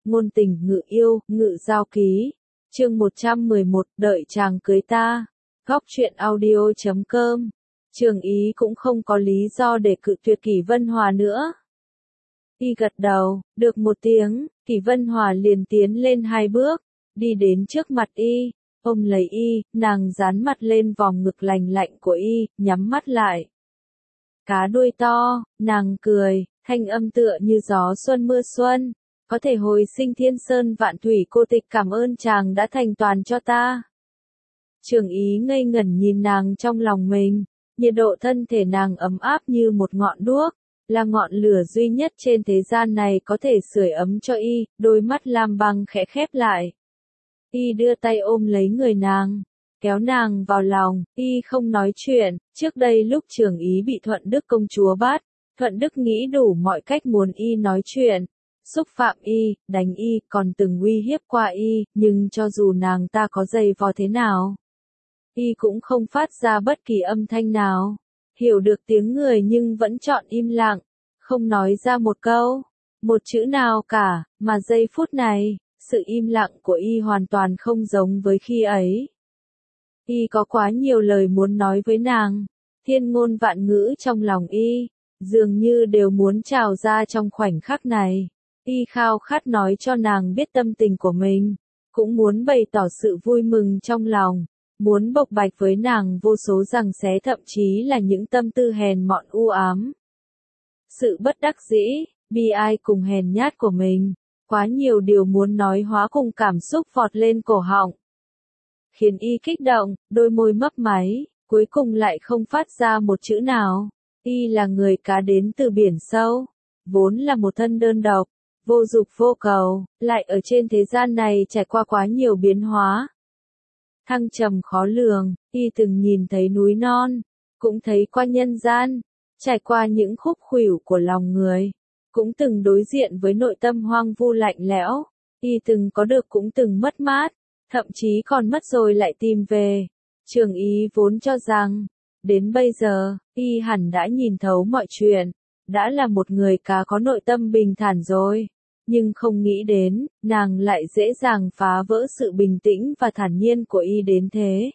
ngôn tình ngự yêu, ngự giao ký. Chương 111, đợi chàng cưới ta. Góc truyện audio.com. Trường Ý cũng không có lý do để cự tuyệt Kỷ Vân Hòa nữa. Y gật đầu, được một tiếng, Kỷ Vân Hòa liền tiến lên 2 bước, đi đến trước mặt Y, ôm lấy Y, nàng dán mặt lên vòng ngực lành lạnh của Y, nhắm mắt lại. Cá đuôi to, nàng cười, thanh âm tựa như gió xuân mưa xuân, có thể hồi sinh thiên sơn vạn thủy, cô tịch cảm ơn chàng đã thành toàn cho ta. Trường Ý ngây ngẩn nhìn nàng trong lòng mình, nhiệt độ thân thể nàng ấm áp như một ngọn đuốc, là ngọn lửa duy nhất trên thế gian này có thể sưởi ấm cho Y, đôi mắt lam băng khẽ khép lại. Y đưa tay ôm lấy người nàng, kéo nàng vào lòng. Y không nói chuyện. Trước đây lúc Trường Ý bị Thuận Đức công chúa bắt, Thuận Đức nghĩ đủ mọi cách muốn Y nói chuyện, xúc phạm Y, đánh Y, còn từng uy hiếp qua Y, nhưng cho dù nàng ta có giày vò thế nào, Y cũng không phát ra bất kỳ âm thanh nào. Hiểu được tiếng người nhưng vẫn chọn im lặng, không nói ra một câu, một chữ nào cả, mà giây phút này, sự im lặng của Y hoàn toàn không giống với khi ấy. Y có quá nhiều lời muốn nói với nàng, thiên ngôn vạn ngữ trong lòng Y, dường như đều muốn trào ra trong khoảnh khắc này. Y khao khát nói cho nàng biết tâm tình của mình, cũng muốn bày tỏ sự vui mừng trong lòng, muốn bộc bạch với nàng vô số giằng xé, thậm chí là những tâm tư hèn mọn u ám. Sự bất đắc dĩ, bi ai cùng hèn nhát của mình, quá nhiều điều muốn nói hóa cùng cảm xúc vọt lên cổ họng, khiến Y kích động, đôi môi mấp máy, cuối cùng lại không phát ra một chữ nào. Y là người cá đến từ biển sâu, vốn là một thân đơn độc, vô dục vô cầu, lại ở trên thế gian này trải qua quá nhiều biến hóa, thăng trầm khó lường. Y từng nhìn thấy núi non, cũng thấy qua nhân gian, trải qua những khúc khuỷu của lòng người, cũng từng đối diện với nội tâm hoang vu lạnh lẽo. Y từng có được cũng từng mất mát, thậm chí còn mất rồi lại tìm về. Trường Ý vốn cho rằng, đến bây giờ, Y hẳn đã nhìn thấu mọi chuyện, đã là một người cá có nội tâm bình thản rồi. Nhưng không nghĩ đến, nàng lại dễ dàng phá vỡ sự bình tĩnh và thản nhiên của Y đến thế.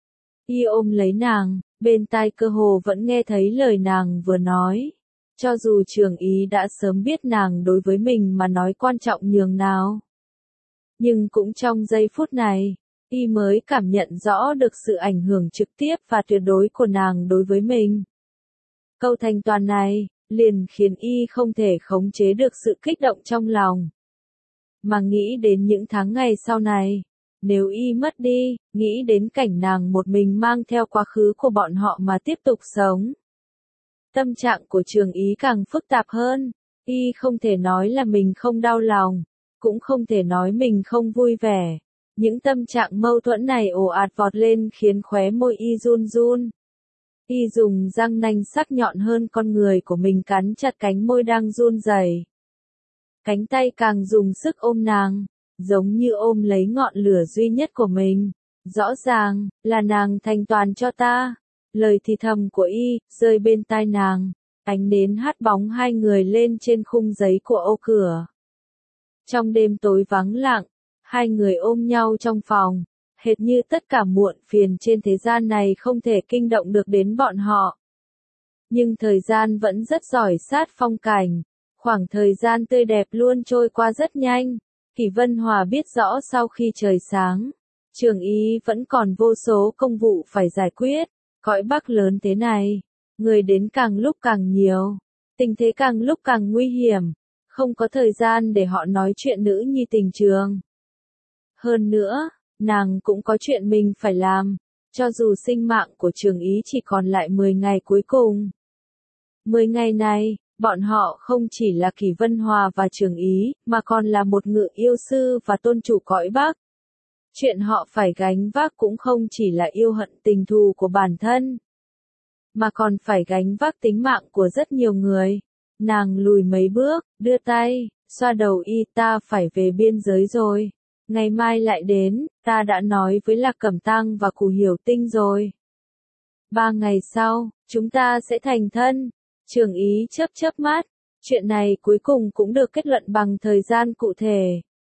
Y ôm lấy nàng, bên tai cơ hồ vẫn nghe thấy lời nàng vừa nói. Cho dù Trường Ý đã sớm biết nàng đối với mình mà nói quan trọng nhường nào, nhưng cũng trong giây phút này, Y mới cảm nhận rõ được sự ảnh hưởng trực tiếp và tuyệt đối của nàng đối với mình. Câu thành toàn này, liền khiến Y không thể khống chế được sự kích động trong lòng. Mà nghĩ đến những tháng ngày sau này, nếu Y mất đi, nghĩ đến cảnh nàng một mình mang theo quá khứ của bọn họ mà tiếp tục sống. Tâm trạng của Trường Ý càng phức tạp hơn. Y không thể nói là mình không đau lòng, cũng không thể nói mình không vui vẻ. Những tâm trạng mâu thuẫn này ồ ạt vọt lên khiến khóe môi Y run run. Y dùng răng nanh sắc nhọn hơn con người của mình cắn chặt cánh môi đang run rẩy. Cánh tay càng dùng sức ôm nàng, giống như ôm lấy ngọn lửa duy nhất của mình. Rõ ràng, là nàng thành toàn cho ta. Lời thì thầm của Y, rơi bên tai nàng, ánh nến hắt bóng hai người lên trên khung giấy của ô cửa. Trong đêm tối vắng lặng, hai người ôm nhau trong phòng, hệt như tất cả muộn phiền trên thế gian này không thể kinh động được đến bọn họ. Nhưng thời gian vẫn rất giỏi sát phong cảnh, khoảng thời gian tươi đẹp luôn trôi qua rất nhanh. Kỷ Vân Hòa biết rõ sau khi trời sáng, Trường Ý vẫn còn vô số công vụ phải giải quyết. Cõi Bắc lớn thế này, người đến càng lúc càng nhiều, tình thế càng lúc càng nguy hiểm, không có thời gian để họ nói chuyện nữ nhi tình trường. Hơn nữa, nàng cũng có chuyện mình phải làm, cho dù sinh mạng của Trường Ý chỉ còn lại 10 ngày cuối cùng. 10 ngày này, bọn họ không chỉ là Kỷ Vân Hòa và Trường Ý, mà còn là một ngự yêu sư và tôn chủ cõi Bắc. Chuyện họ phải gánh vác cũng không chỉ là yêu hận tình thù của bản thân, mà còn phải gánh vác tính mạng của rất nhiều người. Nàng lùi mấy bước, đưa tay, xoa đầu Y, ta phải về biên giới rồi. Ngày mai lại đến, ta đã nói với Lạc Cẩm Tăng và Cù Hiểu Tinh rồi. 3 ngày sau, chúng ta sẽ thành thân. Trường Ý chớp chớp mắt, chuyện này cuối cùng cũng được kết luận bằng thời gian cụ thể.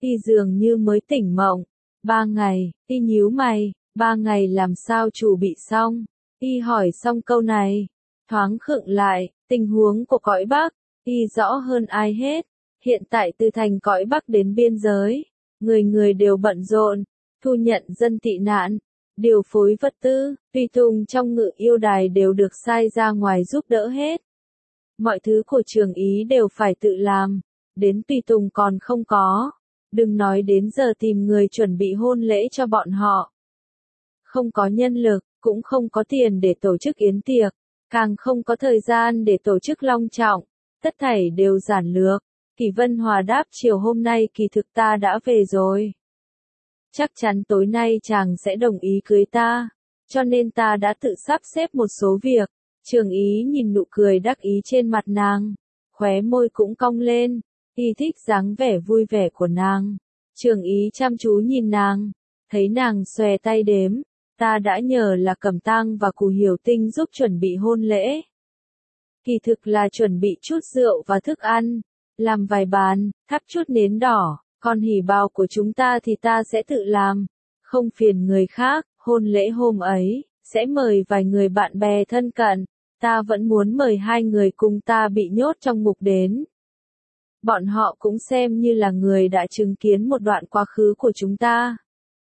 Y dường như mới tỉnh mộng. 3 ngày, Y nhíu mày, 3 ngày làm sao chuẩn bị xong? Y hỏi xong câu này, thoáng khựng lại, tình huống của cõi Bắc, Y rõ hơn ai hết. Hiện tại từ thành cõi Bắc đến biên giới, người người đều bận rộn, thu nhận dân tị nạn, điều phối vật tư, tùy tùng trong Ngự Yêu Đài đều được sai ra ngoài giúp đỡ hết. Mọi thứ của Trường Ý đều phải tự làm, đến tùy tùng còn không có. Đừng nói đến giờ tìm người chuẩn bị hôn lễ cho bọn họ. Không có nhân lực, cũng không có tiền để tổ chức yến tiệc, càng không có thời gian để tổ chức long trọng, tất thảy đều giản lược. Kỷ Vân Hòa đáp chiều hôm nay kỳ thực ta đã về rồi. Chắc chắn tối nay chàng sẽ đồng ý cưới ta, cho nên ta đã tự sắp xếp một số việc. Trường Ý nhìn nụ cười đắc ý trên mặt nàng, khóe môi cũng cong lên, Y thích dáng vẻ vui vẻ của nàng. Trường Ý chăm chú nhìn nàng, thấy nàng xòe tay đếm, ta đã nhờ là Cẩm Tang và Cù Hiểu Tinh giúp chuẩn bị hôn lễ. Kỳ thực là chuẩn bị chút rượu và thức ăn, làm vài bàn, thắp chút nến đỏ, còn hỉ bào của chúng ta thì ta sẽ tự làm, không phiền người khác. Hôn lễ hôm ấy, sẽ mời vài người bạn bè thân cận, ta vẫn muốn mời 2 người cùng ta bị nhốt trong ngục đến. Bọn họ cũng xem như là người đã chứng kiến một đoạn quá khứ của chúng ta.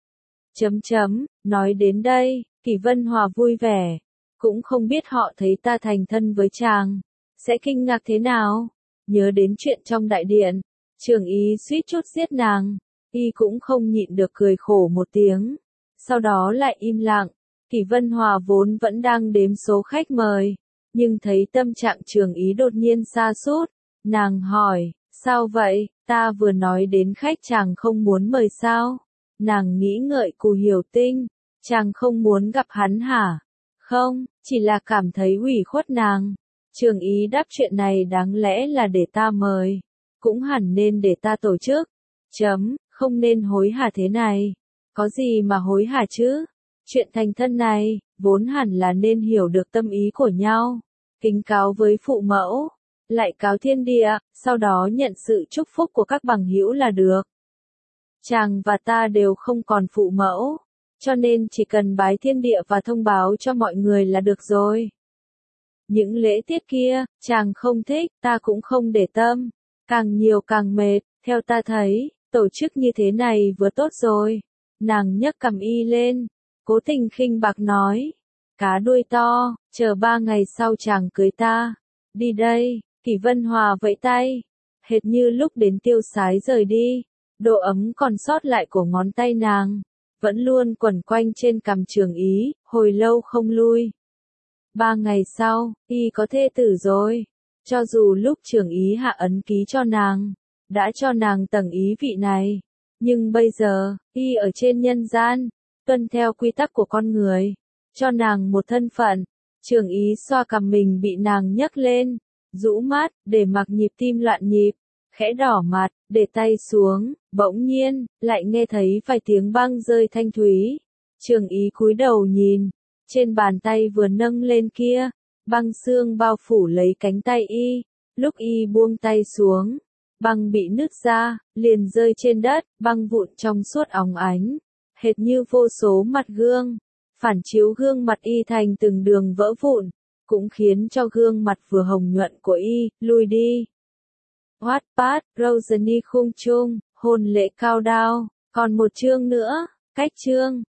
Nói đến đây, Kỷ Vân Hòa vui vẻ, cũng không biết họ thấy ta thành thân với chàng, sẽ kinh ngạc thế nào. Nhớ đến chuyện trong đại điện, Trường Ý suýt chút giết nàng, Y cũng không nhịn được cười khổ một tiếng, sau đó lại im lặng. Kỷ Vân Hòa vốn vẫn đang đếm số khách mời, nhưng thấy tâm trạng Trường Ý đột nhiên sa sút, nàng hỏi, sao vậy, ta vừa nói đến khách chàng không muốn mời sao? Nàng nghĩ ngợi Cù Hiểu Tinh, chàng không muốn gặp hắn hả? Không, chỉ là cảm thấy ủy khuất nàng. Trường Ý đáp chuyện này đáng lẽ là để ta mời, cũng hẳn nên để ta tổ chức. Không nên hối hả thế này. Có gì mà hối hả chứ? Chuyện thành thân này, vốn hẳn là nên hiểu được tâm ý của nhau. Kính cáo với phụ mẫu, lại cáo thiên địa, sau đó nhận sự chúc phúc của các bằng hữu là được. Chàng và ta đều không còn phụ mẫu, cho nên chỉ cần bái thiên địa và thông báo cho mọi người là được rồi. Những lễ tiết kia, chàng không thích, ta cũng không để tâm. Càng nhiều càng mệt, theo ta thấy, tổ chức như thế này vừa tốt rồi. Nàng nhấc cằm Y lên, cố tình khinh bạc nói. Cá đuôi to, chờ 3 ngày sau chàng cưới ta. Đi đây, Kỷ Vân Hòa vẫy tay. Hệt như lúc đến tiêu sái rời đi, độ ấm còn sót lại của ngón tay nàng, vẫn luôn quẩn quanh trên cằm Trường Ý, hồi lâu không lui. 3 ngày sau, Y có thê tử rồi. Cho dù lúc Trường Ý hạ ấn ký cho nàng, đã cho nàng tầng ý vị này, nhưng bây giờ, Y ở trên nhân gian, tuân theo quy tắc của con người, cho nàng một thân phận. Trường Ý xoa cằm mình bị nàng nhấc lên, rũ mắt, để mặc nhịp tim loạn nhịp, khẽ đỏ mặt, để tay xuống, bỗng nhiên, lại nghe thấy vài tiếng băng rơi thanh thúy. Trường Ý cúi đầu nhìn, trên bàn tay vừa nâng lên kia, băng xương bao phủ lấy cánh tay Y, lúc Y buông tay xuống, băng bị nứt ra, liền rơi trên đất, băng vụn trong suốt óng ánh, hệt như vô số mặt gương, phản chiếu gương mặt Y thành từng đường vỡ vụn, cũng khiến cho gương mặt vừa hồng nhuận của Y lùi đi. Wattpad, Rosany khung chung, hôn lễ cao đao, còn một chương nữa, cách chương.